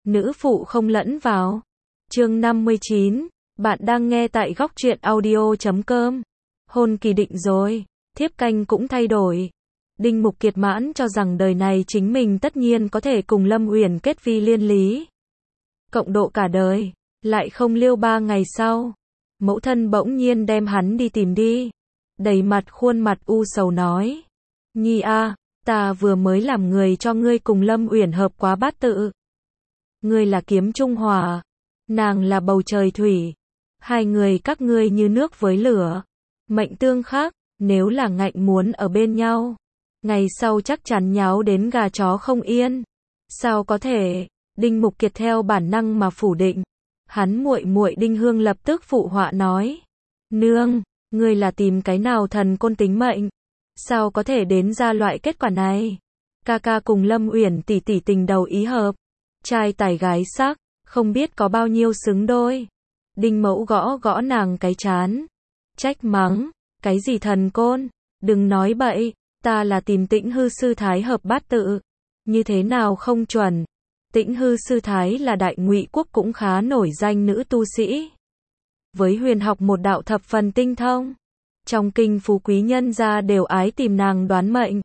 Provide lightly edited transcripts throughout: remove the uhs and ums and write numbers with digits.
nữ phụ không lẫn vào. Chương 59, bạn đang nghe tại góc truyện audio.com. Hôn kỳ định rồi, thiếp canh cũng thay đổi. Đinh Mục Kiệt mãn cho rằng đời này chính mình tất nhiên có thể cùng Lâm Uyển kết vi liên lý. Cộng độ cả đời, lại không liêu 3 ngày sau. Mẫu thân bỗng nhiên đem hắn đi tìm đi. Đầy mặt khuôn mặt u sầu nói. Nhi a, ta vừa mới làm người cho ngươi cùng Lâm Uyển hợp quá bát tự. Ngươi là kiếm trung hòa, nàng là bầu trời thủy. Hai người các ngươi như nước với lửa. Mệnh tương khắc, nếu là ngạnh muốn ở bên nhau. Ngày sau chắc chắn nháo đến gà chó không yên. Sao có thể? Đinh Mục Kiệt theo bản năng mà phủ định. Hắn muội muội Đinh Hương lập tức phụ họa nói. Nương, ngươi là tìm cái nào thần côn tính mệnh? Sao có thể đến ra loại kết quả này? Ca ca cùng Lâm Uyển tỷ tỷ tình đầu ý hợp. Trai tài gái sắc, không biết có bao nhiêu xứng đôi. Đinh Mẫu gõ gõ nàng cái trán. Trách mắng, cái gì thần côn? Đừng nói bậy, ta là tìm Tĩnh Hư sư thái hợp bát tự. Như thế nào không chuẩn? Tĩnh Hư sư thái là đại Ngụy quốc cũng khá nổi danh nữ tu sĩ. Với huyền học một đạo thập phần tinh thông. Trong kinh phú quý nhân gia đều ái tìm nàng đoán mệnh.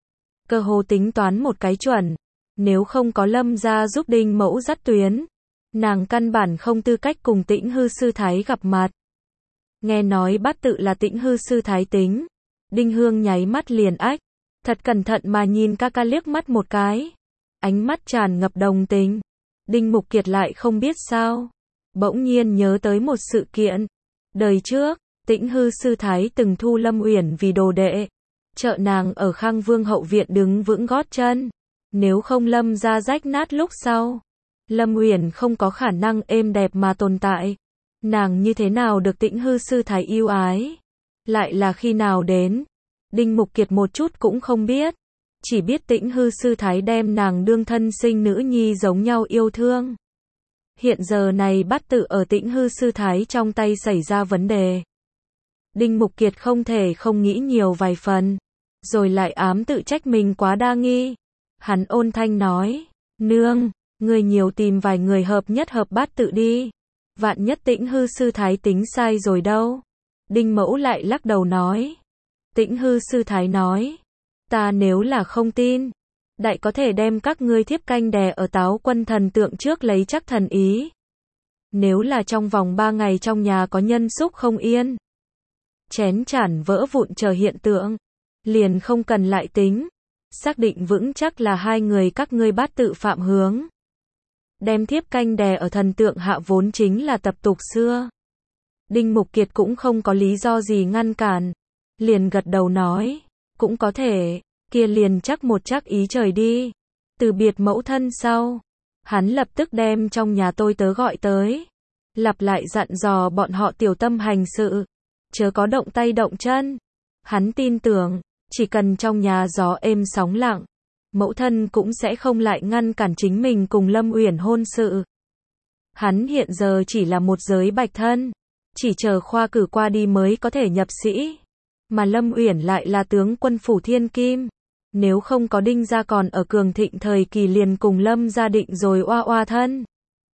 Cơ hồ tính toán một cái chuẩn. Nếu không có Lâm gia giúp Đinh Mẫu dắt tuyến, nàng căn bản không tư cách cùng Tĩnh Hư sư thái gặp mặt. Nghe nói bát tự là Tĩnh Hư sư thái tính. Đinh Hương nháy mắt liền ách. Thật cẩn thận mà nhìn ca ca liếc mắt một cái. Ánh mắt tràn ngập đồng tình. Đinh Mục Kiệt lại không biết sao. Bỗng nhiên nhớ tới một sự kiện. Đời trước, Tĩnh Hư sư thái từng thu Lâm Uyển vì đồ đệ. Trợ nàng ở Khang Vương hậu viện đứng vững gót chân. Nếu không Lâm gia rách nát lúc sau. Lâm Uyển không có khả năng êm đẹp mà tồn tại. Nàng như thế nào được Tĩnh Hư sư thái yêu ái? Lại là khi nào đến? Đinh Mục Kiệt một chút cũng không biết. Chỉ biết Tĩnh Hư sư thái đem nàng đương thân sinh nữ nhi giống nhau yêu thương. Hiện giờ này bát tự ở Tĩnh Hư sư thái trong tay xảy ra vấn đề. Đinh Mục Kiệt không thể không nghĩ nhiều vài phần. Rồi lại ám tự trách mình quá đa nghi. Hắn ôn thanh nói. Nương, người nhiều tìm vài người hợp nhất hợp bát tự đi. Vạn nhất Tĩnh Hư sư thái tính sai rồi đâu. Đinh Mẫu lại lắc đầu nói. Tĩnh Hư sư thái nói. Ta nếu là không tin, đại có thể đem các ngươi thiếp canh đè ở Táo Quân thần tượng trước lấy chắc thần ý. Nếu là trong vòng 3 ngày trong nhà có nhân xúc không yên, chén chản vỡ vụn chờ hiện tượng, liền không cần lại tính. Xác định vững chắc là hai người các ngươi bát tự phạm hướng. Đem thiếp canh đè ở thần tượng hạ vốn chính là tập tục xưa. Đinh Mục Kiệt cũng không có lý do gì ngăn cản. Liền gật đầu nói. Cũng có thể, kia liền chắc một chắc ý trời đi. Từ biệt mẫu thân sau. Hắn lập tức đem trong nhà tôi tớ gọi tới. Lặp lại dặn dò bọn họ tiểu tâm hành sự. Chớ có động tay động chân. Hắn tin tưởng, chỉ cần trong nhà gió êm sóng lặng. Mẫu thân cũng sẽ không lại ngăn cản chính mình cùng Lâm Uyển hôn sự. Hắn hiện giờ chỉ là một giới bạch thân. Chỉ chờ khoa cử qua đi mới có thể nhập sĩ. Mà Lâm Uyển lại là tướng quân phủ thiên kim. Nếu không có Đinh gia còn ở cường thịnh thời kỳ liền cùng Lâm gia định rồi oa oa thân.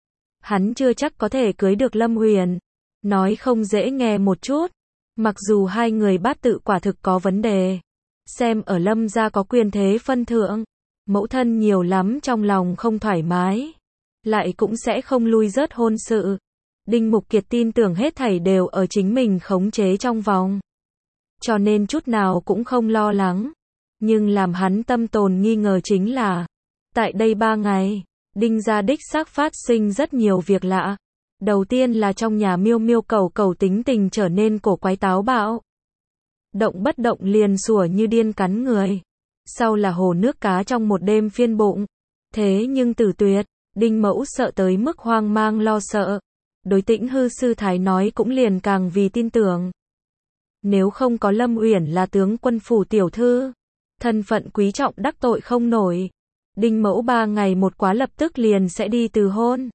Hắn chưa chắc có thể cưới được Lâm Uyển. Nói không dễ nghe một chút. Mặc dù hai người bát tự quả thực có vấn đề. Xem ở Lâm gia có quyền thế phân thượng. Mẫu thân nhiều lắm trong lòng không thoải mái. Lại cũng sẽ không lui rớt hôn sự. Đinh Mục Kiệt tin tưởng hết thảy đều ở chính mình khống chế trong vòng. Cho nên chút nào cũng không lo lắng. Nhưng làm hắn tâm tồn nghi ngờ chính là, tại đây 3 ngày, Đinh gia đích xác phát sinh rất nhiều việc lạ. Đầu tiên là trong nhà Miêu Miêu Cầu Cầu tính tình trở nên cổ quái táo bạo. Động bất động liền sủa như điên cắn người. Sau là hồ nước cá trong một đêm phiên bụng. Thế nhưng Tử Tuyệt, Đinh Mẫu sợ tới mức hoang mang lo sợ. Đối Tĩnh Hư sư thái nói cũng liền càng vì tin tưởng. Nếu không có Lâm Uyển là tướng quân phủ tiểu thư, thân phận quý trọng đắc tội không nổi. Đinh Mẫu 3 ngày một quá lập tức liền sẽ đi từ hôn.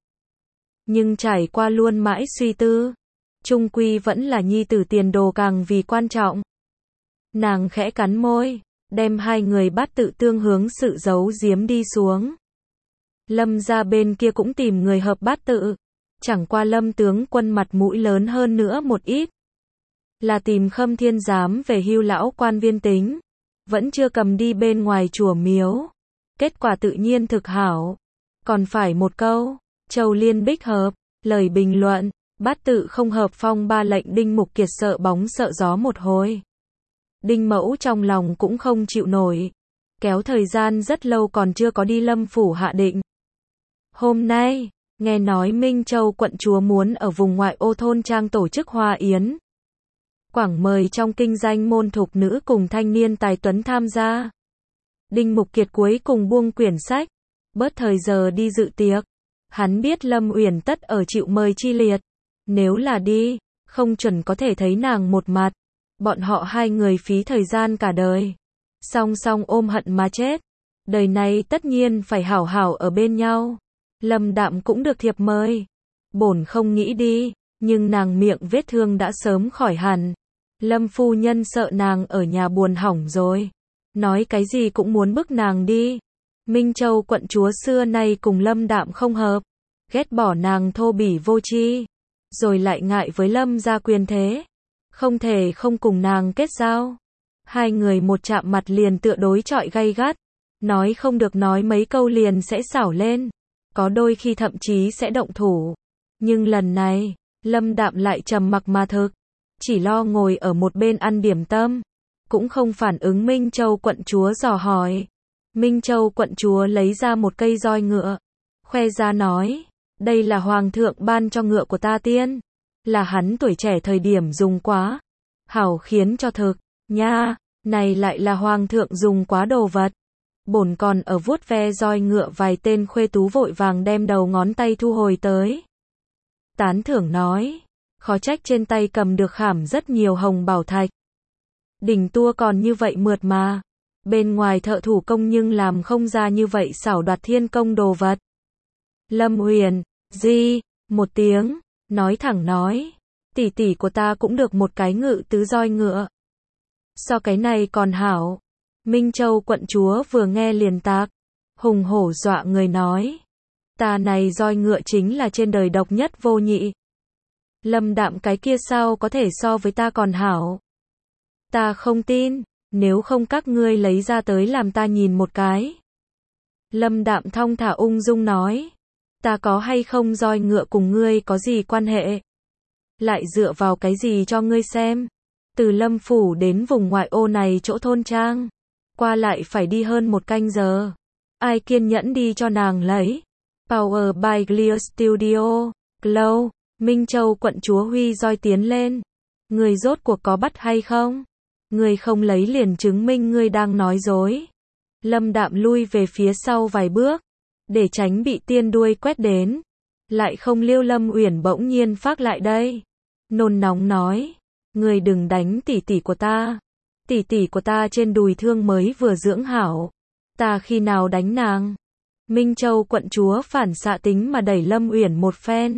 Nhưng trải qua luôn mãi suy tư, chung quy vẫn là nhi tử tiền đồ càng vì quan trọng. Nàng khẽ cắn môi, đem hai người bát tự tương hướng sự giấu giếm đi xuống. Lâm gia bên kia cũng tìm người hợp bát tự. Chẳng qua Lâm tướng quân mặt mũi lớn hơn nữa một ít. Là tìm Khâm Thiên Giám về hưu lão quan viên tính. Vẫn chưa cầm đi bên ngoài chùa miếu. Kết quả tự nhiên thực hảo. Còn phải một câu, Châu Liên Bích hợp, lời bình luận, bát tự không hợp phong ba lệnh Đinh Mục Kiệt sợ bóng sợ gió một hồi. Đinh Mẫu trong lòng cũng không chịu nổi. Kéo thời gian rất lâu còn chưa có đi Lâm phủ hạ định. Hôm nay, nghe nói Minh Châu quận chúa muốn ở vùng ngoại ô thôn trang tổ chức hoa yến. Quảng mời trong kinh danh môn thục nữ cùng thanh niên tài tuấn tham gia. Đinh Mục Kiệt cuối cùng buông quyển sách, bớt thời giờ đi dự tiệc. Hắn biết Lâm Uyển tất ở chịu mời chi liệt. Nếu là đi, không chuẩn có thể thấy nàng một mặt. Bọn họ hai người phí thời gian cả đời. Song song ôm hận mà chết. Đời này tất nhiên phải hảo hảo ở bên nhau. Lâm Đạm cũng được thiệp mời. Bổn không nghĩ đi, nhưng nàng miệng vết thương đã sớm khỏi hẳn. Lâm phu nhân sợ nàng ở nhà buồn hỏng rồi. Nói cái gì cũng muốn bức nàng đi. Minh Châu quận chúa xưa nay cùng Lâm Đạm không hợp. Ghét bỏ nàng thô bỉ vô tri. Rồi lại ngại với Lâm gia quyền thế. Không thể không cùng nàng kết giao. Hai người một chạm mặt liền tựa đối chọi gay gắt. Nói không được nói mấy câu liền sẽ xảo lên. Có đôi khi thậm chí sẽ động thủ. Nhưng lần này, Lâm Đạm lại trầm mặc mà thực. Chỉ lo ngồi ở một bên ăn điểm tâm. Cũng không phản ứng Minh Châu quận chúa dò hỏi. Minh Châu quận chúa lấy ra một cây roi ngựa. Khoe ra nói, đây là hoàng thượng ban cho ngựa của ta tiên. Là hắn tuổi trẻ thời điểm dùng quá. Hảo khiến cho thực, nha, này lại là hoàng thượng dùng quá đồ vật. Bổn còn ở vuốt ve roi ngựa vài tên khuê tú vội vàng đem đầu ngón tay thu hồi tới. Tán thưởng nói, khó trách trên tay cầm được khảm rất nhiều hồng bảo thạch. Đỉnh tua còn như vậy mượt mà. Bên ngoài thợ thủ công nhưng làm không ra như vậy xảo đoạt thiên công đồ vật. Lâm Huyền, di, một tiếng, nói thẳng nói, tỷ tỷ của ta cũng được một cái ngự tứ roi ngựa. So cái này còn hảo. Minh Châu quận chúa vừa nghe liền tạc, hùng hổ dọa người nói, ta này roi ngựa chính là trên đời độc nhất vô nhị. Lâm Đạm cái kia sao có thể so với ta còn hảo. Ta không tin, nếu không các ngươi lấy ra tới làm ta nhìn một cái. Lâm Đạm thong thả ung dung nói, ta có hay không roi ngựa cùng ngươi có gì quan hệ? Lại dựa vào cái gì cho ngươi xem? Từ Lâm phủ đến vùng ngoại ô này chỗ thôn trang, qua lại phải đi hơn một canh giờ. Ai kiên nhẫn đi cho nàng lấy. Power by Clear Studio, Glow, Minh Châu quận chúa huy roi tiến lên. Người rốt cuộc có bắt hay không? Người không lấy liền chứng minh ngươi đang nói dối. Lâm Đạm lui về phía sau vài bước, để tránh bị tiên đuôi quét đến. Lại không liêu Lâm Uyển bỗng nhiên phác lại đây. Nôn nóng nói, người đừng đánh tỷ tỷ của ta. Tỷ tỷ của ta trên đùi thương mới vừa dưỡng hảo. Ta khi nào đánh nàng? Minh Châu quận chúa phản xạ tính mà đẩy Lâm Uyển một phen.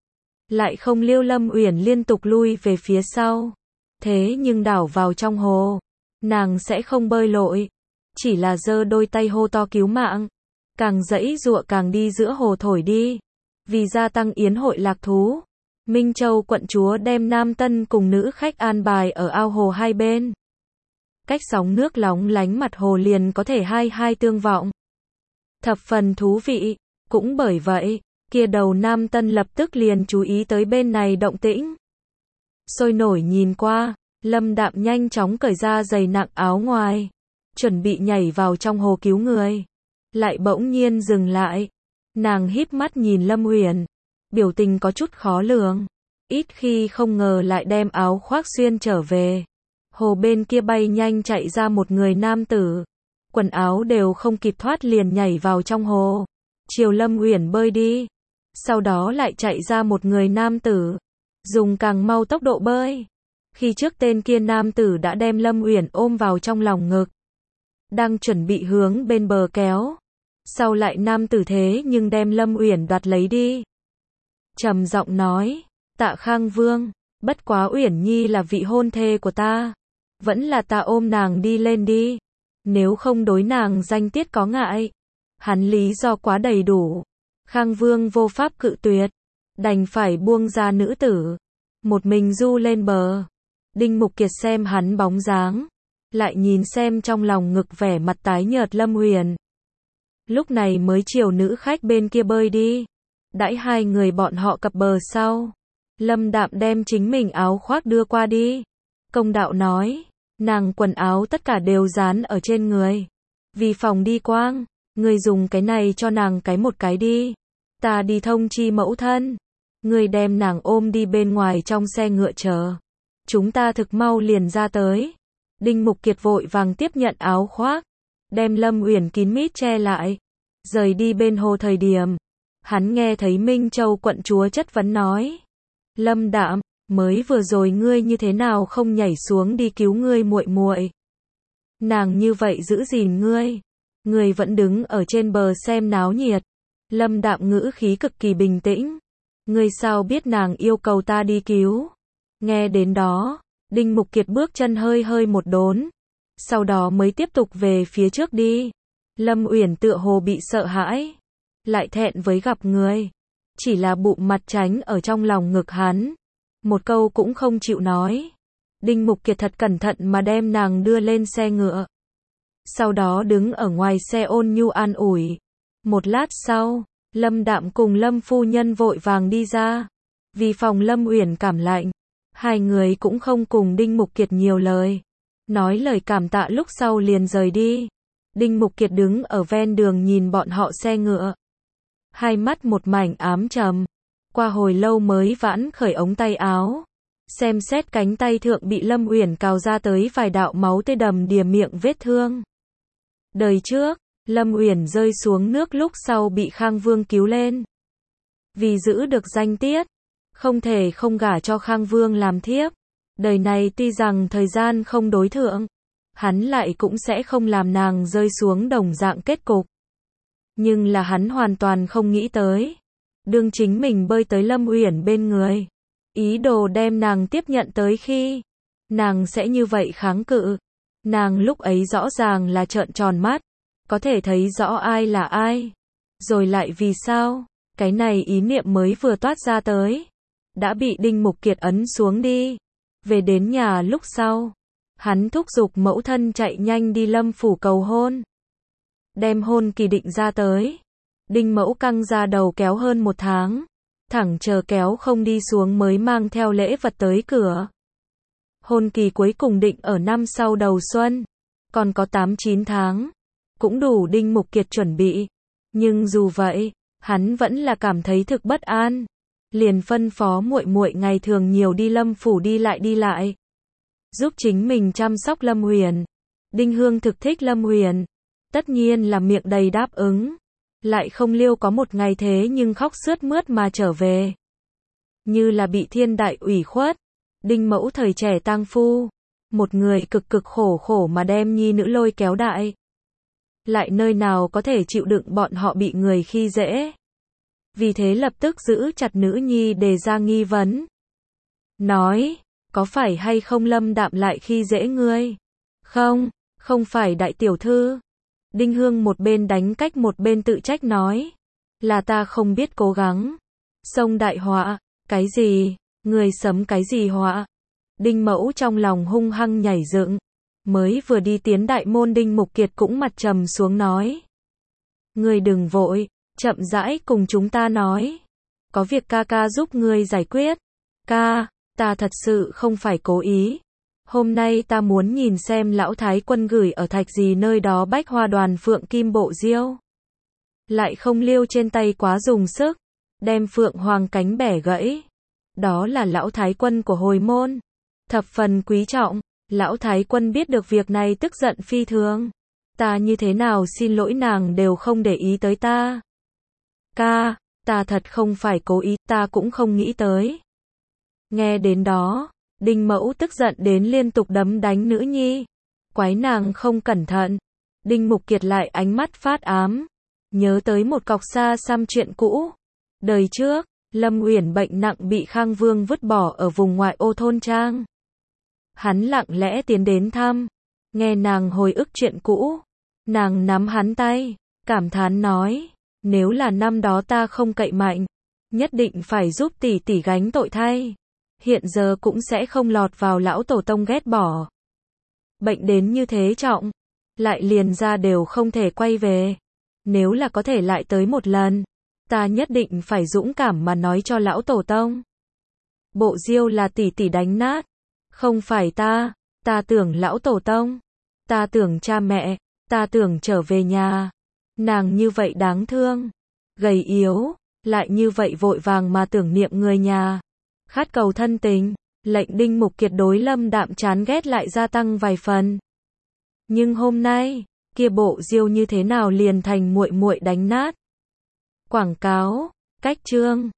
Lại không liêu Lâm Uyển liên tục lui về phía sau. Thế nhưng đảo vào trong hồ, nàng sẽ không bơi lội. Chỉ là giơ đôi tay hô to cứu mạng. Càng giãy giụa càng đi giữa hồ thổi đi. Vì gia tăng yến hội lạc thú, Minh Châu quận chúa đem nam tân cùng nữ khách an bài ở ao hồ hai bên. Cách sóng nước lóng lánh mặt hồ liền có thể hai hai tương vọng. Thập phần thú vị, cũng bởi vậy, kia đầu nam tân lập tức liền chú ý tới bên này động tĩnh. Sôi nổi nhìn qua, Lâm Đạm nhanh chóng cởi ra giày nặng áo ngoài, chuẩn bị nhảy vào trong hồ cứu người. Lại bỗng nhiên dừng lại. Nàng híp mắt nhìn Lâm Uyển, biểu tình có chút khó lường. Ít khi không ngờ lại đem áo khoác xuyên trở về. Hồ bên kia bay nhanh chạy ra một người nam tử. Quần áo đều không kịp thoát liền nhảy vào trong hồ. Chiều Lâm Uyển bơi đi. Sau đó lại chạy ra một người nam tử. Dùng càng mau tốc độ bơi. Khi trước tên kia nam tử đã đem Lâm Uyển ôm vào trong lòng ngực. Đang chuẩn bị hướng bên bờ kéo. Sau lại nam tử thế nhưng đem Lâm Uyển đoạt lấy đi. Trầm giọng nói, Tạ Khang Vương, bất quá Uyển Nhi là vị hôn thê của ta. Vẫn là ta ôm nàng đi lên đi. Nếu không đối nàng danh tiết có ngại. Hắn lý do quá đầy đủ. Khang Vương vô pháp cự tuyệt, đành phải buông ra nữ tử, một mình du lên bờ. Đinh Mục Kiệt xem hắn bóng dáng, lại nhìn xem trong lòng ngực vẻ mặt tái nhợt Lâm Huyền. Lúc này mới chiều nữ khách bên kia bơi đi. Đãi hai người bọn họ cập bờ sau, Lâm Đạm đem chính mình áo khoác đưa qua đi. Công đạo nói, nàng quần áo tất cả đều dán ở trên người. Vì phòng đi quang, người dùng cái này cho nàng cái một cái đi. Ta đi thông chi mẫu thân. Người đem nàng ôm đi bên ngoài trong xe ngựa chờ. Chúng ta thực mau liền ra tới. Đinh Mục Kiệt vội vàng tiếp nhận áo khoác, đem Lâm Uyển kín mít che lại. Rời đi bên hồ thời điểm, hắn nghe thấy Minh Châu quận chúa chất vấn nói: Lâm Đạm, mới vừa rồi ngươi như thế nào không nhảy xuống đi cứu ngươi muội muội? Nàng như vậy giữ gìn ngươi, ngươi vẫn đứng ở trên bờ xem náo nhiệt. Lâm Đạm ngữ khí cực kỳ bình tĩnh. Ngươi sao biết nàng yêu cầu ta đi cứu? Nghe đến đó, Đinh Mục Kiệt bước chân hơi hơi một đốn, sau đó mới tiếp tục về phía trước đi. Lâm Uyển tựa hồ bị sợ hãi, lại thẹn với gặp người, chỉ là bụng mặt tránh ở trong lòng ngực hắn, một câu cũng không chịu nói. Đinh Mục Kiệt thật cẩn thận mà đem nàng đưa lên xe ngựa, sau đó đứng ở ngoài xe ôn nhu an ủi. Một lát sau, Lâm Đạm cùng Lâm phu nhân vội vàng đi ra, vì phòng Lâm Uyển cảm lạnh. Hai người cũng không cùng Đinh Mục Kiệt nhiều lời, nói lời cảm tạ lúc sau liền rời đi. Đinh Mục Kiệt đứng ở ven đường nhìn bọn họ xe ngựa, hai mắt một mảnh ám trầm. Qua hồi lâu mới vãn khởi ống tay áo, xem xét cánh tay thượng bị Lâm Uyển cào ra tới vài đạo máu tươi đầm đìa miệng vết thương. Đời trước, Lâm Uyển rơi xuống nước lúc sau bị Khang Vương cứu lên. Vì giữ được danh tiết, không thể không gả cho Khang Vương làm thiếp. Đời này tuy rằng thời gian không đối thượng, hắn lại cũng sẽ không làm nàng rơi xuống đồng dạng kết cục. Nhưng là hắn hoàn toàn không nghĩ tới, đương chính mình bơi tới Lâm Uyển bên người, ý đồ đem nàng tiếp nhận tới khi, nàng sẽ như vậy kháng cự. Nàng lúc ấy rõ ràng là trợn tròn mắt, có thể thấy rõ ai là ai. Rồi lại vì sao, cái này ý niệm mới vừa toát ra tới, đã bị Đinh Mục Kiệt ấn xuống đi. Về đến nhà lúc sau, hắn thúc giục mẫu thân chạy nhanh đi Lâm phủ cầu hôn. Đem hôn kỳ định ra tới. Đinh mẫu căng ra đầu kéo hơn 1 tháng, thẳng chờ kéo không đi xuống mới mang theo lễ vật tới cửa. Hôn kỳ cuối cùng định ở năm sau đầu xuân, còn có 8-9 tháng, cũng đủ Đinh Mục Kiệt chuẩn bị. Nhưng dù vậy, hắn vẫn là cảm thấy thực bất an, liền phân phó muội muội ngày thường nhiều đi Lâm phủ đi lại, giúp chính mình chăm sóc Lâm Huyền. Đinh Hương thực thích Lâm Huyền, tất nhiên là miệng đầy đáp ứng, lại không liêu có một ngày thế nhưng khóc sướt mướt mà trở về, như là bị thiên đại ủy khuất. Đinh mẫu thời trẻ tang phu, một người cực cực khổ mà đem nhi nữ lôi kéo đại, lại nơi nào có thể chịu đựng bọn họ bị người khi dễ. Vì thế lập tức giữ chặt nữ nhi đề ra nghi vấn. Nói, có phải hay không Lâm Đạm lại khi dễ ngươi? Không, không phải đại tiểu thư. Đinh Hương một bên đánh cách một bên tự trách nói. Là ta không biết cố gắng. Xông đại họa, cái gì? Ngươi sấm cái gì họa? Đinh mẫu trong lòng hung hăng nhảy dựng. Mới vừa đi tiến đại môn Đinh Mục Kiệt cũng mặt trầm xuống nói. Ngươi đừng vội, chậm rãi cùng chúng ta nói. Có việc ca ca giúp ngươi giải quyết. Ca, ta thật sự không phải cố ý. Hôm nay ta muốn nhìn xem lão thái quân gửi ở thạch gì nơi đó bách hoa đoàn phượng kim bộ diêu. Lại không liêu trên tay quá dùng sức, đem phượng hoàng cánh bẻ gãy. Đó là lão thái quân của hồi môn, thập phần quý trọng. Lão thái quân biết được việc này tức giận phi thường. Ta như thế nào xin lỗi nàng đều không để ý tới ta. Ca, ta thật không phải cố ý, ta cũng không nghĩ tới. Nghe đến đó, Đinh mẫu tức giận đến liên tục đấm đánh nữ nhi. Quái nàng không cẩn thận. Đinh Mục Kiệt lại ánh mắt phát ám, nhớ tới một cọc xa xăm chuyện cũ. Đời trước, Lâm Uyển bệnh nặng bị Khang Vương vứt bỏ ở vùng ngoại ô thôn trang. Hắn lặng lẽ tiến đến thăm, nghe nàng hồi ức chuyện cũ. Nàng nắm hắn tay, cảm thán nói, nếu là năm đó ta không cậy mạnh, nhất định phải giúp tỷ tỷ gánh tội thay, hiện giờ cũng sẽ không lọt vào lão tổ tông ghét bỏ. Bệnh đến như thế trọng, lại liền ra đều không thể quay về. Nếu là có thể lại tới một lần, ta nhất định phải dũng cảm mà nói cho lão tổ tông. Bộ diêu là tỷ tỷ đánh nát, không phải ta, ta tưởng lão tổ tông, ta tưởng cha mẹ, ta tưởng trở về nhà. Nàng như vậy đáng thương, gầy yếu, lại như vậy vội vàng mà tưởng niệm người nhà, khát cầu thân tình, lệnh Đinh Mục Kiệt đối Lâm Đạm chán ghét lại gia tăng vài phần. Nhưng hôm nay, kia bộ diêu như thế nào liền thành muội muội đánh nát. Quảng cáo, cách chương